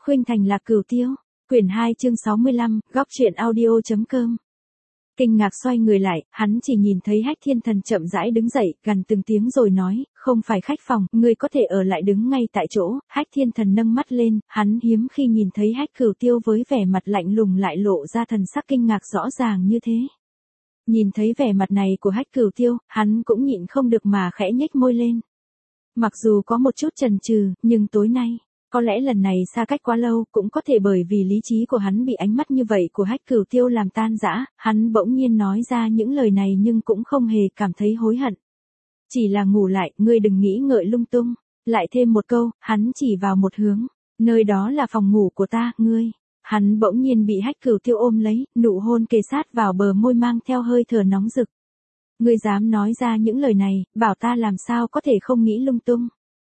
Khuynh Thành Lạc Cửu Tiêu, quyển 2 chương 65, góc truyện audio.com. Kinh ngạc xoay người lại, hắn chỉ nhìn thấy Hách Thiên Thần chậm rãi đứng dậy, gằn từng tiếng rồi nói, không phải khách phòng, ngươi có thể ở lại đứng ngay tại chỗ. Hách Thiên Thần nâng mắt lên, hắn hiếm khi nhìn thấy Hách Cửu Tiêu với vẻ mặt lạnh lùng lại lộ ra thần sắc kinh ngạc rõ ràng như thế. Nhìn thấy vẻ mặt này của Hách Cửu Tiêu, hắn cũng nhịn không được mà khẽ nhếch môi lên. Mặc dù có một chút chần chừ, nhưng tối nay, có lẽ lần này xa cách quá lâu, cũng có thể bởi vì lý trí của hắn bị ánh mắt như vậy của Hách Cửu Tiêu làm tan rã, hắn bỗng nhiên nói ra những lời này nhưng cũng không hề cảm thấy hối hận. Chỉ là ngủ lại, ngươi đừng nghĩ ngợi lung tung. Lại thêm một câu, hắn chỉ vào một hướng, nơi đó là phòng ngủ của ta, ngươi. Hắn bỗng nhiên bị Hách Cửu Tiêu ôm lấy, nụ hôn kề sát vào bờ môi mang theo hơi thở nóng rực. Ngươi dám nói ra những lời này, bảo ta làm sao có thể không nghĩ lung tung.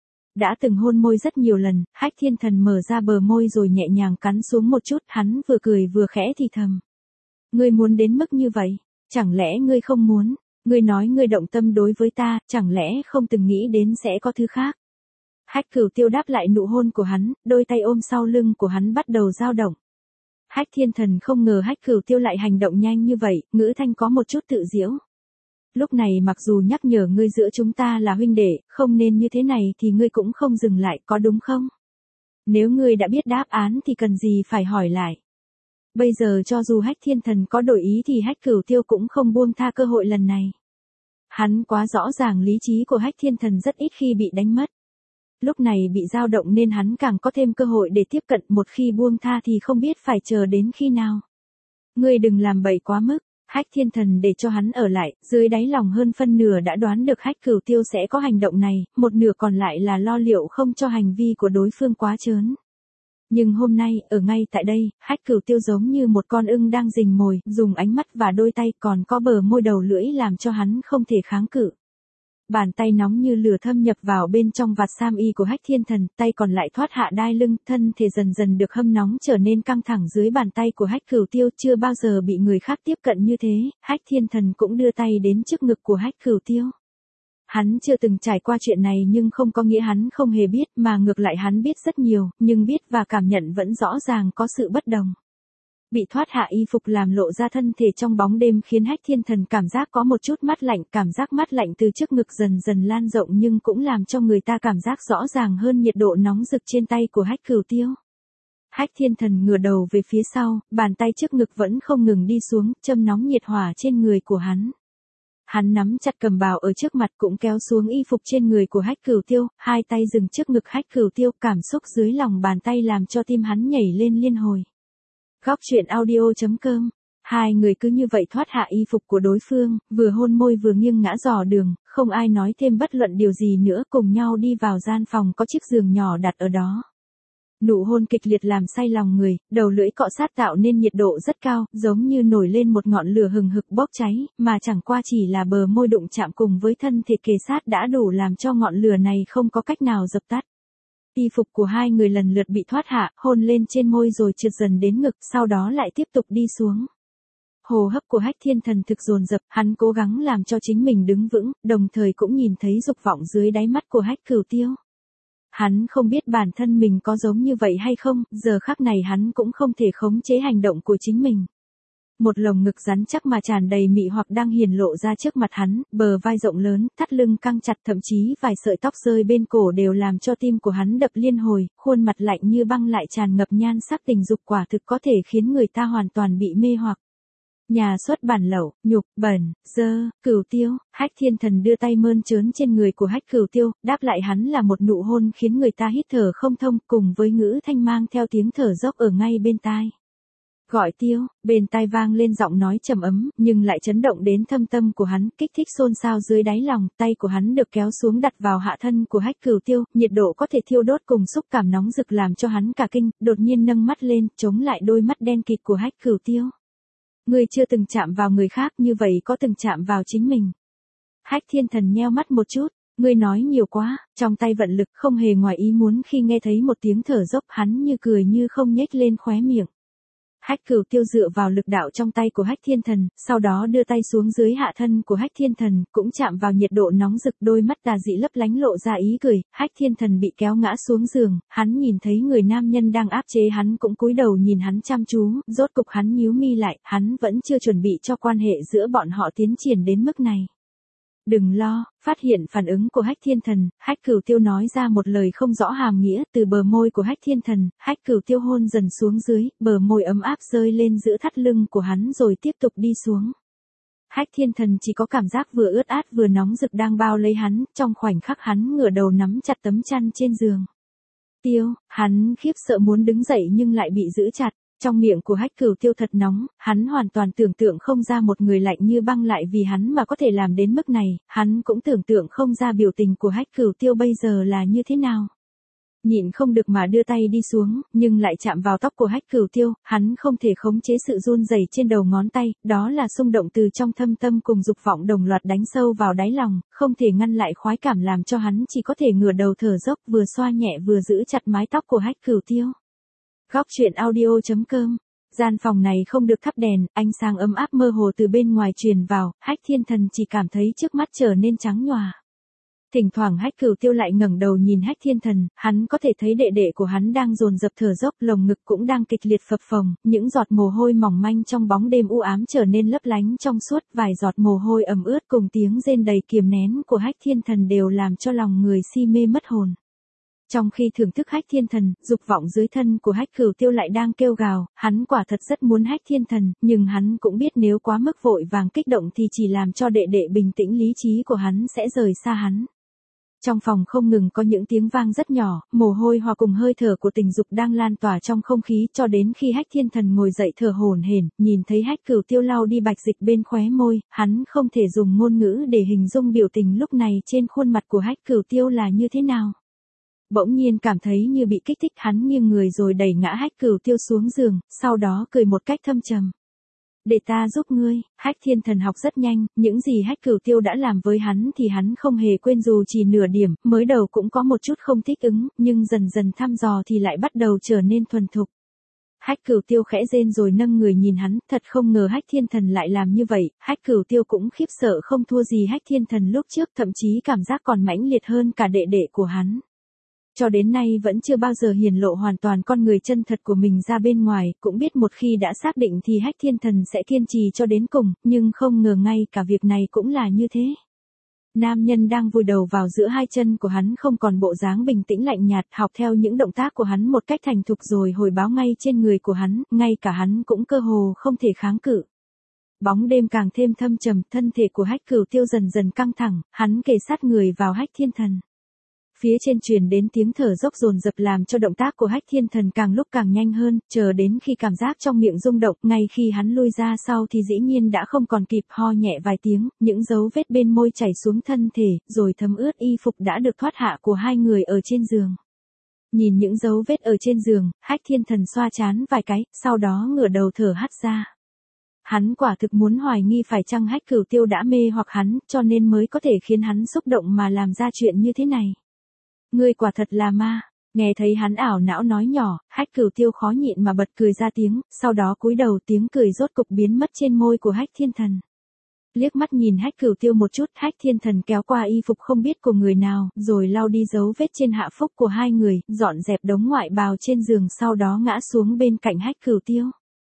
Đã từng hôn môi rất nhiều lần, Hách Thiên Thần mở ra bờ môi rồi nhẹ nhàng cắn xuống một chút, hắn vừa cười vừa khẽ thì thầm. Ngươi muốn đến mức như vậy, chẳng lẽ ngươi không muốn, ngươi nói ngươi động tâm đối với ta, chẳng lẽ không từng nghĩ đến sẽ có thứ khác. Hách Cửu Tiêu đáp lại nụ hôn của hắn, đôi tay ôm sau lưng của hắn bắt đầu dao động. Hách Thiên Thần không ngờ Hách Cửu Tiêu lại hành động nhanh như vậy, ngữ thanh có một chút tự giễu. Lúc này mặc dù nhắc nhở ngươi giữa chúng ta là huynh đệ, không nên như thế này thì ngươi cũng không dừng lại, có đúng không? Nếu ngươi đã biết đáp án thì cần gì phải hỏi lại. Bây giờ cho dù Hách Thiên Thần có đổi ý thì Hách Cửu Tiêu cũng không buông tha cơ hội lần này. Hắn quá rõ ràng lý trí của Hách Thiên Thần rất ít khi bị đánh mất. Lúc này bị dao động nên hắn càng có thêm cơ hội để tiếp cận, một khi buông tha thì không biết phải chờ đến khi nào. Ngươi đừng làm bậy quá mức. Hách Thiên Thần để cho hắn ở lại, dưới đáy lòng hơn phân nửa đã đoán được Hách Cửu Tiêu sẽ có hành động này, một nửa còn lại là lo liệu không cho hành vi của đối phương quá trớn. Nhưng hôm nay, ở ngay tại đây, Hách Cửu Tiêu giống như một con ưng đang rình mồi, dùng ánh mắt và đôi tay còn có bờ môi đầu lưỡi làm cho hắn không thể kháng cự. Bàn tay nóng như lửa thâm nhập vào bên trong vạt sam y của Hách Thiên Thần, tay còn lại thoát hạ đai lưng, thân thể dần dần được hâm nóng trở nên căng thẳng dưới bàn tay của Hách Cửu Tiêu, chưa bao giờ bị người khác tiếp cận như thế. Hách Thiên Thần cũng đưa tay đến trước ngực của Hách Cửu Tiêu. Hắn chưa từng trải qua chuyện này nhưng không có nghĩa hắn không hề biết, mà ngược lại hắn biết rất nhiều, nhưng biết và cảm nhận vẫn rõ ràng có sự bất đồng. Bị thoát hạ y phục làm lộ ra thân thể trong bóng đêm khiến Hách Thiên Thần cảm giác có một chút mát lạnh, cảm giác mát lạnh từ trước ngực dần dần lan rộng nhưng cũng làm cho người ta cảm giác rõ ràng hơn nhiệt độ nóng rực trên tay của Hách Cửu Tiêu. Hách Thiên Thần ngửa đầu về phía sau, bàn tay trước ngực vẫn không ngừng đi xuống, châm nóng nhiệt hỏa trên người của hắn. Hắn nắm chặt cầm bào ở trước mặt cũng kéo xuống y phục trên người của Hách Cửu Tiêu, hai tay dừng trước ngực Hách Cửu Tiêu, cảm xúc dưới lòng bàn tay làm cho tim hắn nhảy lên liên hồi. Góc truyện audio.com. Hai người cứ như vậy thoát hạ y phục của đối phương, vừa hôn môi vừa nghiêng ngã dò đường, không ai nói thêm bất luận điều gì nữa, cùng nhau đi vào gian phòng có chiếc giường nhỏ đặt ở đó. Nụ hôn kịch liệt làm say lòng người, đầu lưỡi cọ sát tạo nên nhiệt độ rất cao, giống như nổi lên một ngọn lửa hừng hực bốc cháy, mà chẳng qua chỉ là bờ môi đụng chạm cùng với thân thể kề sát đã đủ làm cho ngọn lửa này không có cách nào dập tắt. Y phục của hai người lần lượt bị thoát hạ, hôn lên trên môi rồi trượt dần đến ngực, sau đó lại tiếp tục đi xuống. Hô hấp của Hách Thiên Thần thực dồn dập, hắn cố gắng làm cho chính mình đứng vững, đồng thời cũng nhìn thấy dục vọng dưới đáy mắt của Hách Cửu Tiêu. Hắn không biết bản thân mình có giống như vậy hay không, giờ khắc này hắn cũng không thể khống chế hành động của chính mình. Một lồng ngực rắn chắc mà tràn đầy mị hoặc đang hiển lộ ra trước mặt hắn, bờ vai rộng lớn, thắt lưng căng chặt, thậm chí vài sợi tóc rơi bên cổ đều làm cho tim của hắn đập liên hồi, khuôn mặt lạnh như băng lại tràn ngập nhan sắc tình dục, quả thực có thể khiến người ta hoàn toàn bị mê hoặc. Nhà xuất bản lậu, nhục, bẩn, dơ, Cửu Tiêu. Hách Thiên Thần đưa tay mơn trớn trên người của Hách Cửu Tiêu, đáp lại hắn là một nụ hôn khiến người ta hít thở không thông, cùng với ngữ thanh mang theo tiếng thở dốc ở ngay bên tai. Gọi Tiêu, bên tai vang lên giọng nói trầm ấm, nhưng lại chấn động đến thâm tâm của hắn, kích thích xôn xao dưới đáy lòng, tay của hắn được kéo xuống đặt vào hạ thân của Hách Cửu Tiêu, nhiệt độ có thể thiêu đốt cùng xúc cảm nóng rực làm cho hắn cả kinh, đột nhiên nâng mắt lên, chống lại đôi mắt đen kịt của Hách Cửu Tiêu. Ngươi chưa từng chạm vào người khác, như vậy có từng chạm vào chính mình. Hách Thiên Thần nheo mắt một chút, ngươi nói nhiều quá, trong tay vận lực không hề ngoài ý muốn khi nghe thấy một tiếng thở dốc, hắn như cười như không nhếch lên khóe miệng. Hách Cửu Tiêu dựa vào lực đạo trong tay của Hách Thiên Thần, sau đó đưa tay xuống dưới hạ thân của Hách Thiên Thần, cũng chạm vào nhiệt độ nóng rực, đôi mắt tà dị lấp lánh lộ ra ý cười. Hách Thiên Thần bị kéo ngã xuống giường, hắn nhìn thấy người nam nhân đang áp chế hắn cũng cúi đầu nhìn hắn chăm chú, rốt cục hắn nhíu mi lại, hắn vẫn chưa chuẩn bị cho quan hệ giữa bọn họ tiến triển đến mức này. Đừng lo, phát hiện phản ứng của Hách Thiên Thần, Hách Cửu Tiêu nói ra một lời không rõ hàm nghĩa, từ bờ môi của Hách Thiên Thần, Hách Cửu Tiêu hôn dần xuống dưới, bờ môi ấm áp rơi lên giữa thắt lưng của hắn rồi tiếp tục đi xuống. Hách Thiên Thần chỉ có cảm giác vừa ướt át vừa nóng rực đang bao lấy hắn, trong khoảnh khắc hắn ngửa đầu nắm chặt tấm chăn trên giường. Tiêu, hắn khiếp sợ muốn đứng dậy nhưng lại bị giữ chặt. Trong miệng của Hách Cửu Tiêu thật nóng, hắn hoàn toàn tưởng tượng không ra một người lạnh như băng lại vì hắn mà có thể làm đến mức này, hắn cũng tưởng tượng không ra biểu tình của Hách Cửu Tiêu bây giờ là như thế nào. Nhịn không được mà đưa tay đi xuống, nhưng lại chạm vào tóc của Hách Cửu Tiêu, hắn không thể khống chế sự run rẩy trên đầu ngón tay, đó là xung động từ trong thâm tâm cùng dục vọng đồng loạt đánh sâu vào đáy lòng, không thể ngăn lại khoái cảm làm cho hắn chỉ có thể ngửa đầu thở dốc, vừa xoa nhẹ vừa giữ chặt mái tóc của Hách Cửu Tiêu. Góc truyện audio.com. Gian phòng này không được thắp đèn, ánh sáng ấm áp mơ hồ từ bên ngoài truyền vào, Hách Thiên Thần chỉ cảm thấy trước mắt trở nên trắng nhòa. Thỉnh thoảng Hách Cửu Tiêu lại ngẩng đầu nhìn Hách Thiên Thần, hắn có thể thấy đệ đệ của hắn đang dồn dập thở dốc, lồng ngực cũng đang kịch liệt phập phồng, những giọt mồ hôi mỏng manh trong bóng đêm u ám trở nên lấp lánh trong suốt, vài giọt mồ hôi ẩm ướt cùng tiếng rên đầy kiềm nén của Hách Thiên Thần đều làm cho lòng người si mê mất hồn. Trong khi thưởng thức Hách Thiên Thần, dục vọng dưới thân của Hách Cửu Tiêu lại đang kêu gào, hắn quả thật rất muốn Hách Thiên Thần, nhưng hắn cũng biết nếu quá mức vội vàng kích động thì chỉ làm cho đệ đệ bình tĩnh lý trí của hắn sẽ rời xa hắn. Trong phòng không ngừng có những tiếng vang rất nhỏ, mồ hôi hòa cùng hơi thở của tình dục đang lan tỏa trong không khí cho đến khi Hách Thiên Thần ngồi dậy thở hổn hển, nhìn thấy Hách Cửu Tiêu lau đi bạch dịch bên khóe môi, hắn không thể dùng ngôn ngữ để hình dung biểu tình lúc này trên khuôn mặt của Hách Cửu Tiêu là như thế nào. Bỗng nhiên cảm thấy như bị kích thích, hắn nghiêng người rồi đẩy ngã Hách Cửu Tiêu xuống giường, sau đó cười một cách thâm trầm. Để ta giúp ngươi. Hách Thiên Thần học rất nhanh, những gì Hách Cửu Tiêu đã làm với hắn thì hắn không hề quên dù chỉ nửa điểm, mới đầu cũng có một chút không thích ứng, nhưng dần dần thăm dò thì lại bắt đầu trở nên thuần thục. Hách Cửu Tiêu khẽ rên rồi nâng người nhìn hắn, thật không ngờ Hách Thiên Thần lại làm như vậy, Hách Cửu Tiêu cũng khiếp sợ không thua gì Hách Thiên Thần lúc trước, thậm chí cảm giác còn mãnh liệt hơn cả đệ đệ của hắn. Cho đến nay vẫn chưa bao giờ hiển lộ hoàn toàn con người chân thật của mình ra bên ngoài, cũng biết một khi đã xác định thì Hách Thiên Thần sẽ kiên trì cho đến cùng, nhưng không ngờ ngay cả việc này cũng là như thế. Nam nhân đang vùi đầu vào giữa hai chân của hắn không còn bộ dáng bình tĩnh lạnh nhạt, học theo những động tác của hắn một cách thành thục rồi hồi báo ngay trên người của hắn, ngay cả hắn cũng cơ hồ không thể kháng cự. Bóng đêm càng thêm thâm trầm, thân thể của Hách Cửu Tiêu dần dần căng thẳng, hắn kề sát người vào Hách Thiên Thần. Phía trên truyền đến tiếng thở dốc dồn dập làm cho động tác của Hách Thiên Thần càng lúc càng nhanh hơn, chờ đến khi cảm giác trong miệng rung động, ngay khi hắn lui ra sau thì dĩ nhiên đã không còn kịp, ho nhẹ vài tiếng, những dấu vết bên môi chảy xuống thân thể, rồi thấm ướt y phục đã được thoát hạ của hai người ở trên giường. Nhìn những dấu vết ở trên giường, Hách Thiên Thần xoa trán vài cái, sau đó ngửa đầu thở hắt ra. Hắn quả thực muốn hoài nghi phải chăng Hách Cửu Tiêu đã mê hoặc hắn, cho nên mới có thể khiến hắn xúc động mà làm ra chuyện như thế này. Ngươi quả thật là ma. Nghe thấy hắn ảo não nói nhỏ, Hách Cửu Tiêu khó nhịn mà bật cười ra tiếng, sau đó cúi đầu, tiếng cười rốt cục biến mất trên môi của Hách Thiên Thần. Liếc mắt nhìn Hách Cửu Tiêu một chút, Hách Thiên Thần kéo qua y phục không biết của người nào, rồi lau đi dấu vết trên hạ phúc của hai người, dọn dẹp đống ngoại bào trên giường, sau đó ngã xuống bên cạnh Hách Cửu Tiêu.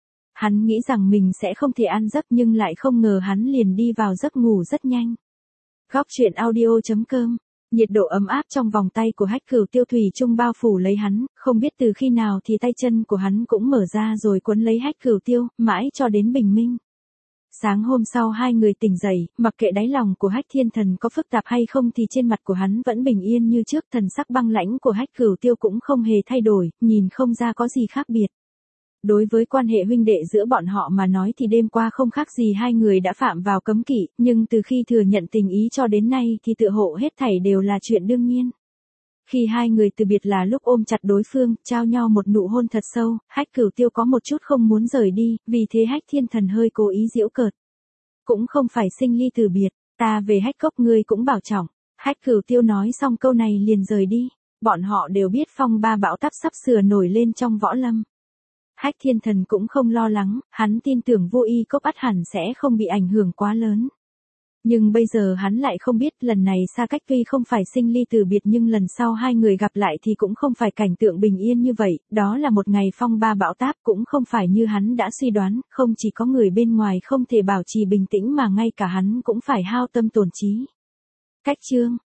Hắn nghĩ rằng mình sẽ không thể ăn giấc nhưng lại không ngờ hắn liền đi vào giấc ngủ rất nhanh. Góc truyện audio.com. Nhiệt độ ấm áp trong vòng tay của Hách Cửu Tiêu thủy chung bao phủ lấy hắn, không biết từ khi nào thì tay chân của hắn cũng mở ra rồi quấn lấy Hách Cửu Tiêu, mãi cho đến bình minh. Sáng hôm sau hai người tỉnh dậy, mặc kệ đáy lòng của Hách Thiên Thần có phức tạp hay không thì trên mặt của hắn vẫn bình yên như trước, thần sắc băng lãnh của Hách Cửu Tiêu cũng không hề thay đổi, nhìn không ra có gì khác biệt. Đối với quan hệ huynh đệ giữa bọn họ mà nói thì đêm qua không khác gì hai người đã phạm vào cấm kỵ, nhưng từ khi thừa nhận tình ý cho đến nay thì tựa hộ hết thảy đều là chuyện đương nhiên. Khi hai người từ biệt là lúc ôm chặt đối phương, trao nhau một nụ hôn thật sâu, Hách Cửu Tiêu có một chút không muốn rời đi, vì thế Hách Thiên Thần hơi cố ý giễu cợt. Cũng không phải sinh ly từ biệt, ta về Hách Cốc ngươi cũng bảo trọng. Hách Cửu Tiêu nói xong câu này liền rời đi. Bọn họ đều biết phong ba bão táp sắp sửa nổi lên trong võ lâm. Hách Thiên Thần cũng không lo lắng, hắn tin tưởng Vô Y Cốc ắt hẳn sẽ không bị ảnh hưởng quá lớn. Nhưng bây giờ hắn lại không biết lần này xa cách tuy không phải sinh ly từ biệt nhưng lần sau hai người gặp lại thì cũng không phải cảnh tượng bình yên như vậy, đó là một ngày phong ba bão táp cũng không phải như hắn đã suy đoán, không chỉ có người bên ngoài không thể bảo trì bình tĩnh mà ngay cả hắn cũng phải hao tâm tổn trí. Cách chương